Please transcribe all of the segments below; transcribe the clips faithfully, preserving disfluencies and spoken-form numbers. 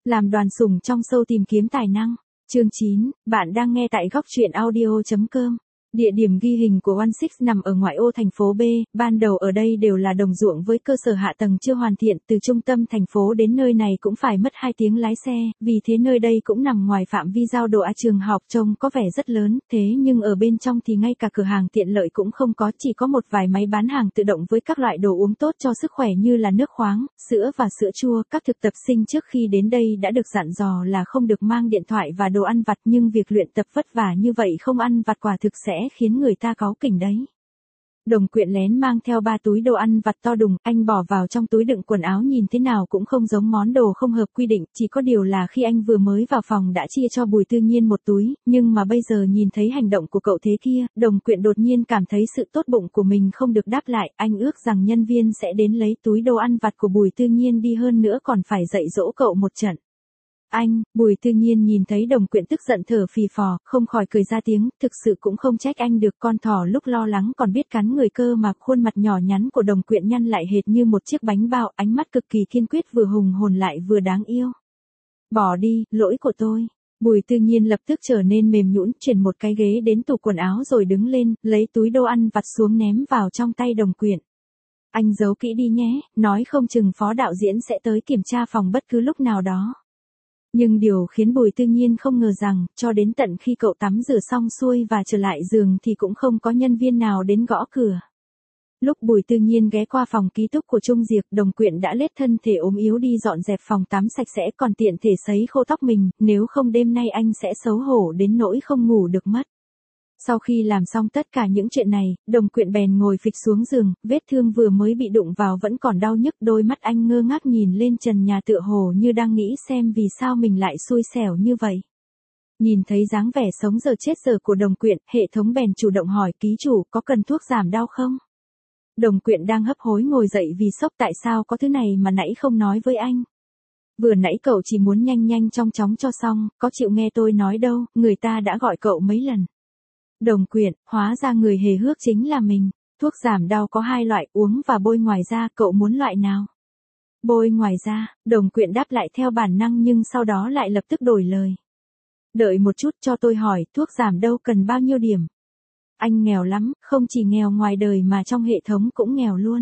Làm đoàn sủng trong show tìm kiếm tài năng. Chương chín, bạn đang nghe tại góc truyện audio chấm com. Địa điểm ghi hình của One Six nằm ở ngoại ô thành phố B, ban đầu ở đây đều là đồng ruộng với cơ sở hạ tầng chưa hoàn thiện, từ trung tâm thành phố đến nơi này cũng phải mất hai tiếng lái xe, vì thế nơi đây cũng nằm ngoài phạm vi giao độ a trường học trông có vẻ rất lớn, thế nhưng ở bên trong thì ngay cả cửa hàng tiện lợi cũng không có, chỉ có một vài máy bán hàng tự động với các loại đồ uống tốt cho sức khỏe như là nước khoáng, sữa và sữa chua. Các thực tập sinh trước khi đến đây đã được dặn dò là không được mang điện thoại và đồ ăn vặt, nhưng việc luyện tập vất vả như vậy không ăn vặt quả thực sẽ khiến người ta cáu kỉnh đấy. Đồng Quyện lén mang theo ba túi đồ ăn vặt to đùng, anh bỏ vào trong túi đựng quần áo nhìn thế nào cũng không giống món đồ không hợp quy định, chỉ có điều là khi anh vừa mới vào phòng đã chia cho Bùi Tư Nhiên một túi, nhưng mà bây giờ nhìn thấy hành động của cậu thế kia, Đồng Quyện đột nhiên cảm thấy sự tốt bụng của mình không được đáp lại, anh ước rằng nhân viên sẽ đến lấy túi đồ ăn vặt của Bùi Tư Nhiên đi, hơn nữa còn phải dạy dỗ cậu một trận. Anh, Bùi Tư Nhiên nhìn thấy Đồng Quyện tức giận thở phì phò, không khỏi cười ra tiếng, thực sự cũng không trách anh được, con thỏ lúc lo lắng còn biết cắn người cơ mà. Khuôn mặt nhỏ nhắn của Đồng Quyện nhăn lại hệt như một chiếc bánh bao, ánh mắt cực kỳ kiên quyết, vừa hùng hồn lại vừa đáng yêu. Bỏ đi, lỗi của tôi. Bùi Tư Nhiên lập tức trở nên mềm nhũn, chuyển một cái ghế đến tủ quần áo rồi đứng lên, lấy túi đồ ăn vặt xuống ném vào trong tay Đồng Quyện. Anh giấu kỹ đi nhé, nói không chừng phó đạo diễn sẽ tới kiểm tra phòng bất cứ lúc nào đó. Nhưng điều khiến Bùi Tư Nhiên không ngờ rằng, cho đến tận khi cậu tắm rửa xong xuôi và trở lại giường thì cũng không có nhân viên nào đến gõ cửa. Lúc Bùi Tư Nhiên ghé qua phòng ký túc của Trung Diệp, Đồng Quyện đã lết thân thể ốm yếu đi dọn dẹp phòng tắm sạch sẽ, còn tiện thể sấy khô tóc mình, nếu không đêm nay anh sẽ xấu hổ đến nỗi không ngủ được mất. Sau khi làm xong tất cả những chuyện này, Đồng Quyện bèn ngồi phịch xuống giường, vết thương vừa mới bị đụng vào vẫn còn đau nhức, đôi mắt anh ngơ ngác nhìn lên trần nhà tựa hồ như đang nghĩ xem vì sao mình lại xui xẻo như vậy. Nhìn thấy dáng vẻ sống giờ chết giờ của Đồng Quyện, hệ thống bèn chủ động hỏi, ký chủ, có cần thuốc giảm đau không? Đồng Quyện đang hấp hối ngồi dậy vì sốc, tại sao có thứ này mà nãy không nói với anh? Vừa nãy cậu chỉ muốn nhanh nhanh chóng chóng cho xong, có chịu nghe tôi nói đâu, người ta đã gọi cậu mấy lần. Đồng Quyện, hóa ra người hề hước chính là mình. Thuốc giảm đau có hai loại, uống và bôi ngoài da, cậu muốn loại nào? Bôi ngoài da, Đồng Quyện đáp lại theo bản năng nhưng sau đó lại lập tức đổi lời. Đợi một chút, cho tôi hỏi, thuốc giảm đau cần bao nhiêu điểm? Anh nghèo lắm, không chỉ nghèo ngoài đời mà trong hệ thống cũng nghèo luôn.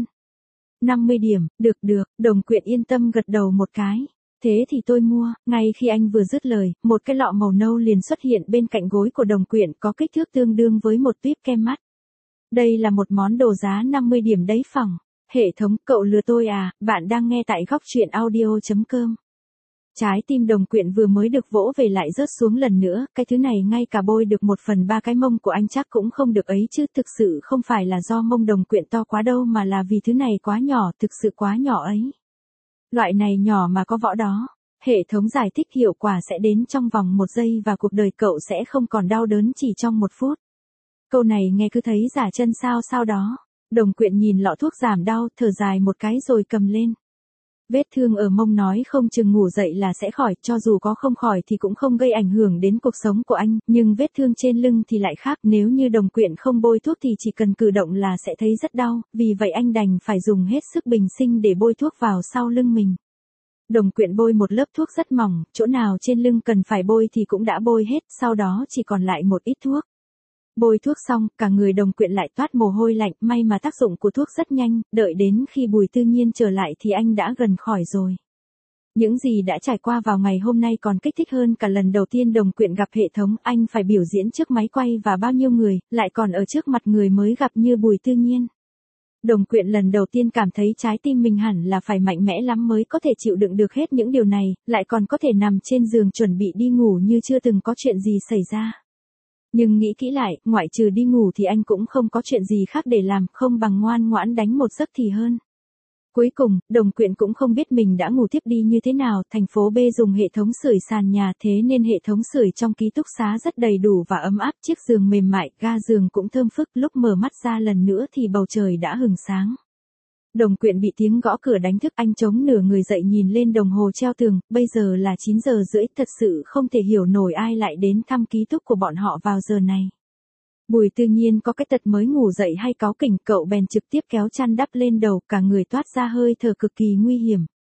năm mươi điểm, được được, Đồng Quyện yên tâm gật đầu một cái. Thế thì tôi mua. Ngay khi anh vừa dứt lời, một cái lọ màu nâu liền xuất hiện bên cạnh gối của Đồng Quyện, có kích thước tương đương với một tuýp kem mắt. Đây là một món đồ giá năm mươi điểm đấy phỏng. Hệ thống, cậu lừa tôi à? Bạn đang nghe tại góc truyện audio chấm com. Trái tim Đồng Quyện vừa mới được vỗ về lại rớt xuống lần nữa, cái thứ này ngay cả bôi được một phần ba cái mông của anh chắc cũng không được ấy chứ, thực sự không phải là do mông Đồng Quyện to quá đâu mà là vì thứ này quá nhỏ, thực sự quá nhỏ ấy. Loại này nhỏ mà có võ đó. Hệ thống giải thích hiệu quả sẽ đến trong vòng một giây và cuộc đời cậu sẽ không còn đau đớn chỉ trong một phút. Câu này nghe cứ thấy giả chân sao sao đó. Đồng Quyện nhìn lọ thuốc giảm đau, thở dài một cái rồi cầm lên. Vết thương ở mông nói không chừng ngủ dậy là sẽ khỏi, cho dù có không khỏi thì cũng không gây ảnh hưởng đến cuộc sống của anh, nhưng vết thương trên lưng thì lại khác, nếu như Đồng Quyện không bôi thuốc thì chỉ cần cử động là sẽ thấy rất đau, vì vậy anh đành phải dùng hết sức bình sinh để bôi thuốc vào sau lưng mình. Đồng Quyện bôi một lớp thuốc rất mỏng, chỗ nào trên lưng cần phải bôi thì cũng đã bôi hết, sau đó chỉ còn lại một ít thuốc. Bôi thuốc xong, cả người Đồng Quyện lại toát mồ hôi lạnh, may mà tác dụng của thuốc rất nhanh, đợi đến khi Bùi Tư Nhiên trở lại thì anh đã gần khỏi rồi. Những gì đã trải qua vào ngày hôm nay còn kích thích hơn cả lần đầu tiên Đồng Quyện gặp hệ thống, anh phải biểu diễn trước máy quay và bao nhiêu người, lại còn ở trước mặt người mới gặp như Bùi Tư Nhiên. Đồng Quyện lần đầu tiên cảm thấy trái tim mình hẳn là phải mạnh mẽ lắm mới có thể chịu đựng được hết những điều này, lại còn có thể nằm trên giường chuẩn bị đi ngủ như chưa từng có chuyện gì xảy ra. Nhưng nghĩ kỹ lại, ngoại trừ đi ngủ thì anh cũng không có chuyện gì khác để làm, không bằng ngoan ngoãn đánh một giấc thì hơn. Cuối cùng, Đồng Quyện cũng không biết mình đã ngủ tiếp đi như thế nào, thành phố B dùng hệ thống sưởi sàn nhà thế nên hệ thống sưởi trong ký túc xá rất đầy đủ và ấm áp, chiếc giường mềm mại, ga giường cũng thơm phức, lúc mở mắt ra lần nữa thì bầu trời đã hừng sáng. Đồng Quyện bị tiếng gõ cửa đánh thức, anh chống nửa người dậy nhìn lên đồng hồ treo tường, bây giờ là chín giờ rưỡi, thật sự không thể hiểu nổi ai lại đến thăm ký túc của bọn họ vào giờ này. Bùi Tư Nhiên có cái tật mới ngủ dậy hay cáu kỉnh, cậu bèn trực tiếp kéo chăn đắp lên đầu, cả người toát ra hơi thở cực kỳ nguy hiểm.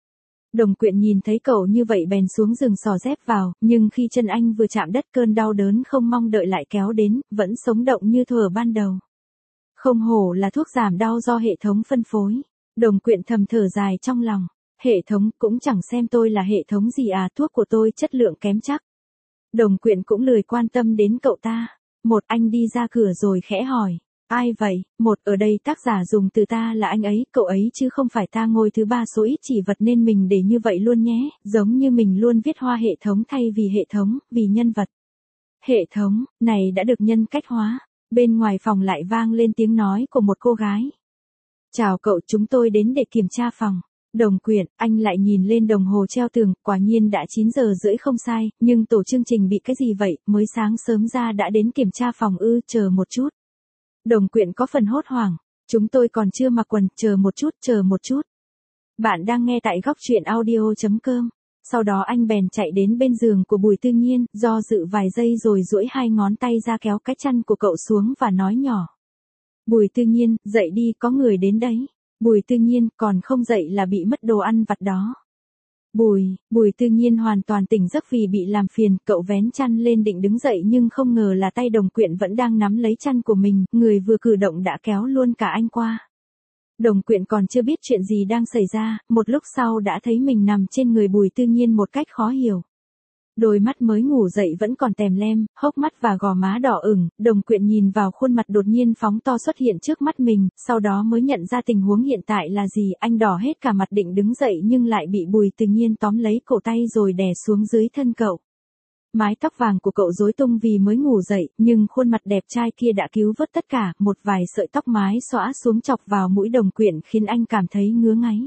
Đồng Quyện nhìn thấy cậu như vậy bèn xuống giường xò dép vào, nhưng khi chân anh vừa chạm đất cơn đau đớn không mong đợi lại kéo đến, vẫn sống động như thuở ban đầu. Không hổ là thuốc giảm đau do hệ thống phân phối. Đồng Quyện thầm thở dài trong lòng. Hệ thống cũng chẳng xem tôi là hệ thống gì à, thuốc của tôi chất lượng kém chắc. Đồng Quyện cũng lười quan tâm đến cậu ta. Một anh đi ra cửa rồi khẽ hỏi. Ai vậy? Một ở đây tác giả dùng từ ta là anh ấy, cậu ấy chứ không phải ta, ngôi thứ ba số ít chỉ vật nên mình để như vậy luôn nhé, giống như mình luôn viết hoa hệ thống thay vì hệ thống, vì nhân vật. Hệ thống, này đã được nhân cách hóa. Bên ngoài phòng lại vang lên tiếng nói của một cô gái. Chào cậu, chúng tôi đến để kiểm tra phòng. Đồng Quyện, anh lại nhìn lên đồng hồ treo tường, quả nhiên đã chín giờ rưỡi không sai, nhưng tổ chương trình bị cái gì vậy, mới sáng sớm ra đã đến kiểm tra phòng ư, chờ một chút. Đồng Quyện có phần hốt hoảng, chúng tôi còn chưa mặc quần, chờ một chút, chờ một chút. Bạn đang nghe tại góc truyện audio.com. Sau đó anh bèn chạy đến bên giường của Bùi Tư Nhiên, do dự vài giây rồi duỗi hai ngón tay ra kéo cái chăn của cậu xuống và nói nhỏ. Bùi Tư Nhiên, dậy đi, có người đến đấy. Bùi Tư Nhiên, còn không dậy là bị mất đồ ăn vặt đó. Bùi, Bùi Tư Nhiên hoàn toàn tỉnh giấc vì bị làm phiền, cậu vén chăn lên định đứng dậy nhưng không ngờ là tay Đồng Quyện vẫn đang nắm lấy chăn của mình, người vừa cử động đã kéo luôn cả anh qua. Đồng Quyện còn chưa biết chuyện gì đang xảy ra, một lúc sau đã thấy mình nằm trên người Bùi Tư Nhiên một cách khó hiểu. Đôi mắt mới ngủ dậy vẫn còn tèm lem, hốc mắt và gò má đỏ ửng, Đồng Quyện nhìn vào khuôn mặt đột nhiên phóng to xuất hiện trước mắt mình, sau đó mới nhận ra tình huống hiện tại là gì, anh đỏ hết cả mặt định đứng dậy nhưng lại bị Bùi Tư Nhiên tóm lấy cổ tay rồi đè xuống dưới thân cậu. Mái tóc vàng của cậu rối tung vì mới ngủ dậy, nhưng khuôn mặt đẹp trai kia đã cứu vớt tất cả, một vài sợi tóc mái xõa xuống chọc vào mũi Đồng Quyện khiến anh cảm thấy ngứa ngáy.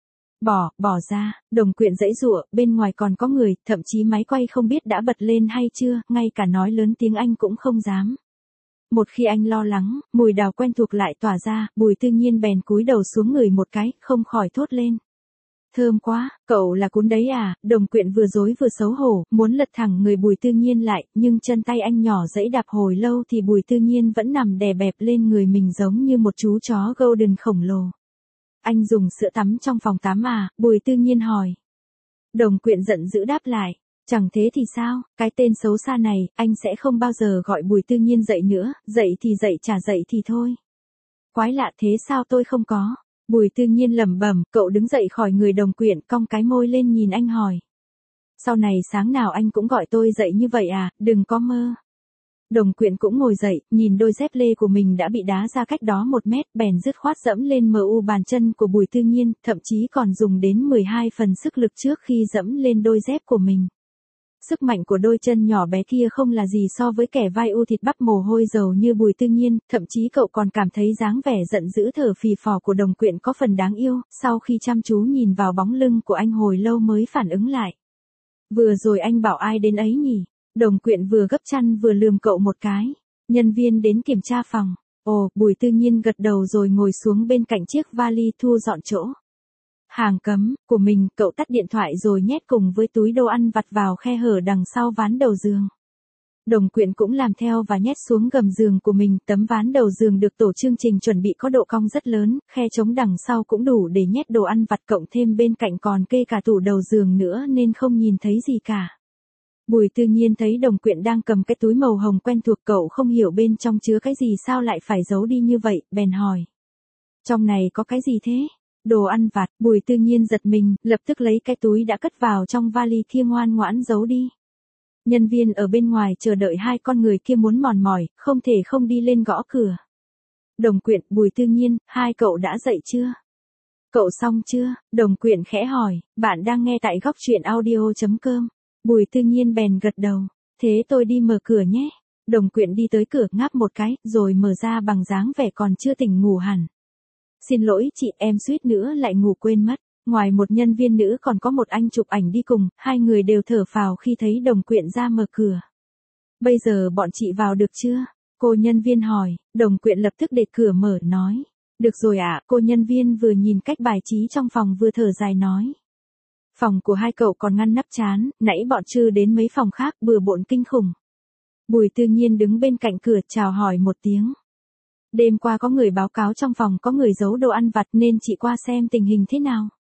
Bỏ, bỏ ra, Đồng Quyện giãy giụa, bên ngoài còn có người, thậm chí máy quay không biết đã bật lên hay chưa, ngay cả nói lớn tiếng anh cũng không dám. Một khi anh lo lắng, mùi đào quen thuộc lại tỏa ra, Bùi Tư Nhiên bèn cúi đầu xuống người một cái, không khỏi thốt lên. Thơm quá, cậu là cún đấy à? Đồng Quyện vừa rối vừa xấu hổ, muốn lật thẳng người Bùi Tư Nhiên lại, nhưng chân tay anh nhỏ giãy đạp hồi lâu thì Bùi Tư Nhiên vẫn nằm đè bẹp lên người mình giống như một chú chó golden khổng lồ. Anh dùng sữa tắm trong phòng tắm à? Bùi Tư Nhiên hỏi. Đồng Quyện giận dữ đáp lại. Chẳng thế thì sao, cái tên xấu xa này, anh sẽ không bao giờ gọi Bùi Tư Nhiên dậy nữa, dậy thì dậy, chả dậy thì thôi. Quái lạ thế sao tôi không có? Bùi Tư Nhiên lẩm bẩm, cậu đứng dậy khỏi người Đồng Quyện, cong cái môi lên nhìn anh hỏi. Sau này sáng nào anh cũng gọi tôi dậy như vậy à, đừng có mơ. Đồng Quyện cũng ngồi dậy, nhìn đôi dép lê của mình đã bị đá ra cách đó một mét, bèn dứt khoát dẫm lên mờ u bàn chân của Bùi Tư Nhiên, thậm chí còn dùng đến mười hai phần sức lực trước khi dẫm lên đôi dép của mình. Sức mạnh của đôi chân nhỏ bé kia không là gì so với kẻ vai u thịt bắp mồ hôi dầu như Bùi Tư Nhiên, thậm chí cậu còn cảm thấy dáng vẻ giận dữ thở phì phò của Đồng Quyện có phần đáng yêu, sau khi chăm chú nhìn vào bóng lưng của anh hồi lâu mới phản ứng lại. Vừa rồi anh bảo ai đến ấy nhỉ? Đồng Quyện vừa gấp chăn vừa lườm cậu một cái. Nhân viên đến kiểm tra phòng. Ồ, Bùi Tư Nhiên gật đầu rồi ngồi xuống bên cạnh chiếc vali thu dọn chỗ hàng cấm của mình, cậu tắt điện thoại rồi nhét cùng với túi đồ ăn vặt vào khe hở đằng sau ván đầu giường. Đồng Quyện cũng làm theo và nhét xuống gầm giường của mình, tấm ván đầu giường được tổ chương trình chuẩn bị có độ cong rất lớn, khe trống đằng sau cũng đủ để nhét đồ ăn vặt, cộng thêm bên cạnh còn kê cả tủ đầu giường nữa nên không nhìn thấy gì cả. Bùi Tư Nhiên thấy Đồng Quyện đang cầm cái túi màu hồng quen thuộc, cậu không hiểu bên trong chứa cái gì sao lại phải giấu đi như vậy, bèn hỏi. Trong này có cái gì thế? Đồ ăn vặt. Bùi Tư Nhiên giật mình, lập tức lấy cái túi đã cất vào trong vali kia ngoan ngoãn giấu đi. Nhân viên ở bên ngoài chờ đợi hai con người kia muốn mòn mỏi, không thể không đi lên gõ cửa. Đồng Quyện, Bùi Tư Nhiên, hai cậu đã dậy chưa? Cậu xong chưa? Đồng Quyện khẽ hỏi, bạn đang nghe tại góc truyện audio.com. Bùi Tư Nhiên bèn gật đầu. Thế tôi đi mở cửa nhé. Đồng Quyện đi tới cửa ngáp một cái, rồi mở ra bằng dáng vẻ còn chưa tỉnh ngủ hẳn. Xin lỗi chị, em suýt nữa lại ngủ quên mất. Ngoài một nhân viên nữ còn có một anh chụp ảnh đi cùng, hai người đều thở phào khi thấy Đồng Quyện ra mở cửa. Bây giờ bọn chị vào được chưa? Cô nhân viên hỏi. Đồng Quyện lập tức để cửa mở nói. Được rồi ạ, cô nhân viên vừa nhìn cách bài trí trong phòng vừa thở dài nói. Phòng của hai cậu còn ngăn nắp chán, nãy bọn Trư đến mấy phòng khác bừa bộn kinh khủng. Bùi Tư Nhiên đứng bên cạnh cửa chào hỏi một tiếng. Đêm qua có người báo cáo trong phòng có người giấu đồ ăn vặt nên chị qua xem tình hình thế nào.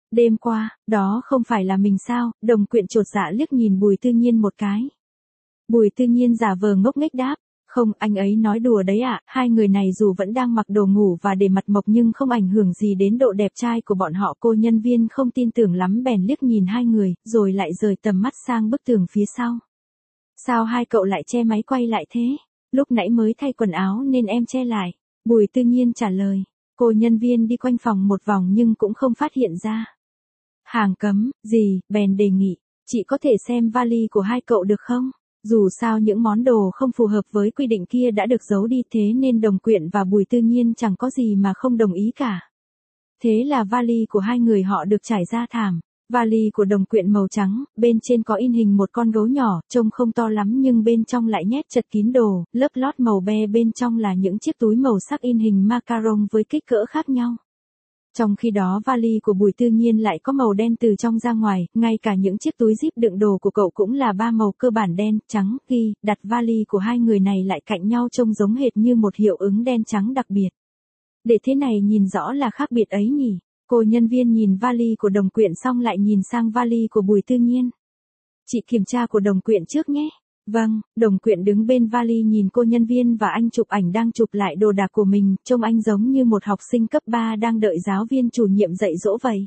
Đêm qua, đó không phải là mình sao? Đồng Quyện chột dạ liếc nhìn Bùi Tư Nhiên một cái. Bùi Tư Nhiên giả vờ ngốc nghếch đáp, không, anh ấy nói đùa đấy ạ, à. Hai người này dù vẫn đang mặc đồ ngủ và để mặt mộc nhưng không ảnh hưởng gì đến độ đẹp trai của bọn họ. Cô nhân viên không tin tưởng lắm bèn liếc nhìn hai người, rồi lại rời tầm mắt sang bức tường phía sau. Sao hai cậu lại che máy quay lại thế? Lúc nãy mới thay quần áo nên em che lại. Bùi Tư Nhiên trả lời. Cô nhân viên đi quanh phòng một vòng nhưng cũng không phát hiện ra. Hàng cấm, gì, bèn đề nghị, chị có thể xem vali của hai cậu được không? Dù sao những món đồ không phù hợp với quy định kia đã được giấu đi, thế nên Đồng Quyện và Bùi Tư Nhiên chẳng có gì mà không đồng ý cả. Thế là vali của hai người họ được trải ra thảm. Vali của Đồng Quyện màu trắng, bên trên có in hình một con gấu nhỏ, trông không to lắm nhưng bên trong lại nhét chật kín đồ, lớp lót màu be bên trong là những chiếc túi màu sắc in hình macaron với kích cỡ khác nhau. Trong khi đó vali của Bùi Tư Nhiên lại có màu đen từ trong ra ngoài, ngay cả những chiếc túi zip đựng đồ của cậu cũng là ba màu cơ bản đen, trắng, ghi, đặt vali của hai người này lại cạnh nhau trông giống hệt như một hiệu ứng đen trắng đặc biệt. Để thế này nhìn rõ là khác biệt ấy nhỉ. Cô nhân viên nhìn vali của Đồng Quyện xong lại nhìn sang vali của Bùi Tư Nhiên. Chị kiểm tra của Đồng Quyện trước nhé. Vâng, Đồng Quyện đứng bên vali nhìn cô nhân viên và anh chụp ảnh đang chụp lại đồ đạc của mình, trông anh giống như một học sinh cấp ba đang đợi giáo viên chủ nhiệm dạy dỗ vậy.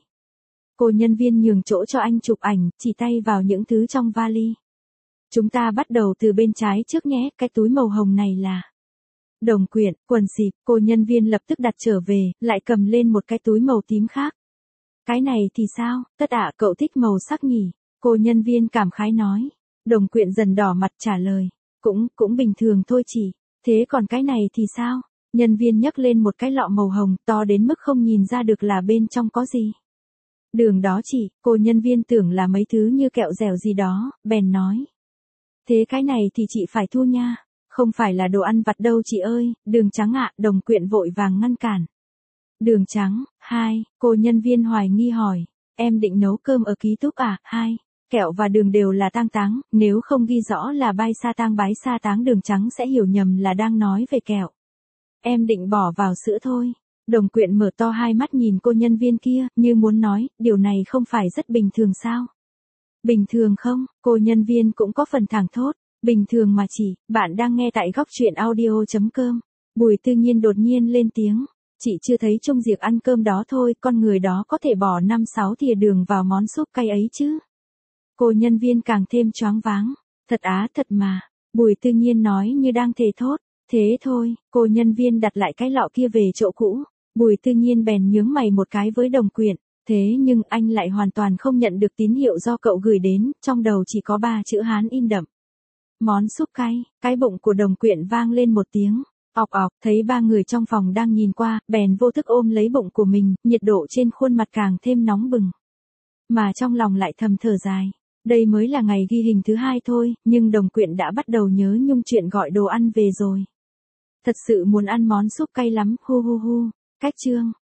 Cô nhân viên nhường chỗ cho anh chụp ảnh, chỉ tay vào những thứ trong vali. Chúng ta bắt đầu từ bên trái trước nhé, cái túi màu hồng này là... Đồng Quyện, quần xịp, cô nhân viên lập tức đặt trở về, lại cầm lên một cái túi màu tím khác. Cái này thì sao, Tất ạ, cậu thích màu sắc nhỉ? Cô nhân viên cảm khái nói. Đồng Quyện dần đỏ mặt trả lời. Cũng, cũng bình thường thôi chị. Thế còn cái này thì sao? Nhân viên nhấc lên một cái lọ màu hồng, to đến mức không nhìn ra được là bên trong có gì. Đường đó chị, cô nhân viên tưởng là mấy thứ như kẹo dẻo gì đó, bèn nói. Thế cái này thì chị phải thu nha. Không phải là đồ ăn vặt đâu chị ơi, đường trắng ạ, Đồng Quyện vội vàng ngăn cản. Đường trắng, hai, cô nhân viên hoài nghi hỏi, em định nấu cơm ở ký túc à, hai, kẹo và đường đều là tang táng, nếu không ghi rõ là bai sa tang bái sa táng đường trắng sẽ hiểu nhầm là đang nói về kẹo. Em định bỏ vào sữa thôi. Đồng Quyện mở to hai mắt nhìn cô nhân viên kia, như muốn nói, điều này không phải rất bình thường sao? Bình thường không, cô nhân viên cũng có phần thảng thốt. Bình thường mà chị, bạn đang nghe tại góc truyện audio chấm com. Bùi Tư Nhiên đột nhiên lên tiếng. Chị chưa thấy trong việc ăn cơm đó thôi, con người đó có thể bỏ năm sáu thìa đường vào món súp cay ấy chứ. Cô nhân viên càng thêm choáng váng. Thật á, thật mà. Bùi Tư Nhiên nói như đang thề thốt. Thế thôi, cô nhân viên đặt lại cái lọ kia về chỗ cũ. Bùi Tư Nhiên bèn nhướng mày một cái với Đồng Quyện. Thế nhưng anh lại hoàn toàn không nhận được tín hiệu do cậu gửi đến, trong đầu chỉ có ba chữ Hán in đậm. Món súp cay, cái bụng của Đồng Quyện vang lên một tiếng, ọc ọc, thấy ba người trong phòng đang nhìn qua, bèn vô thức ôm lấy bụng của mình, nhiệt độ trên khuôn mặt càng thêm nóng bừng. Mà trong lòng lại thầm thở dài, đây mới là ngày ghi hình thứ hai thôi, nhưng Đồng Quyện đã bắt đầu nhớ nhung chuyện gọi đồ ăn về rồi. Thật sự muốn ăn món súp cay lắm, hu hu hu, cách chương.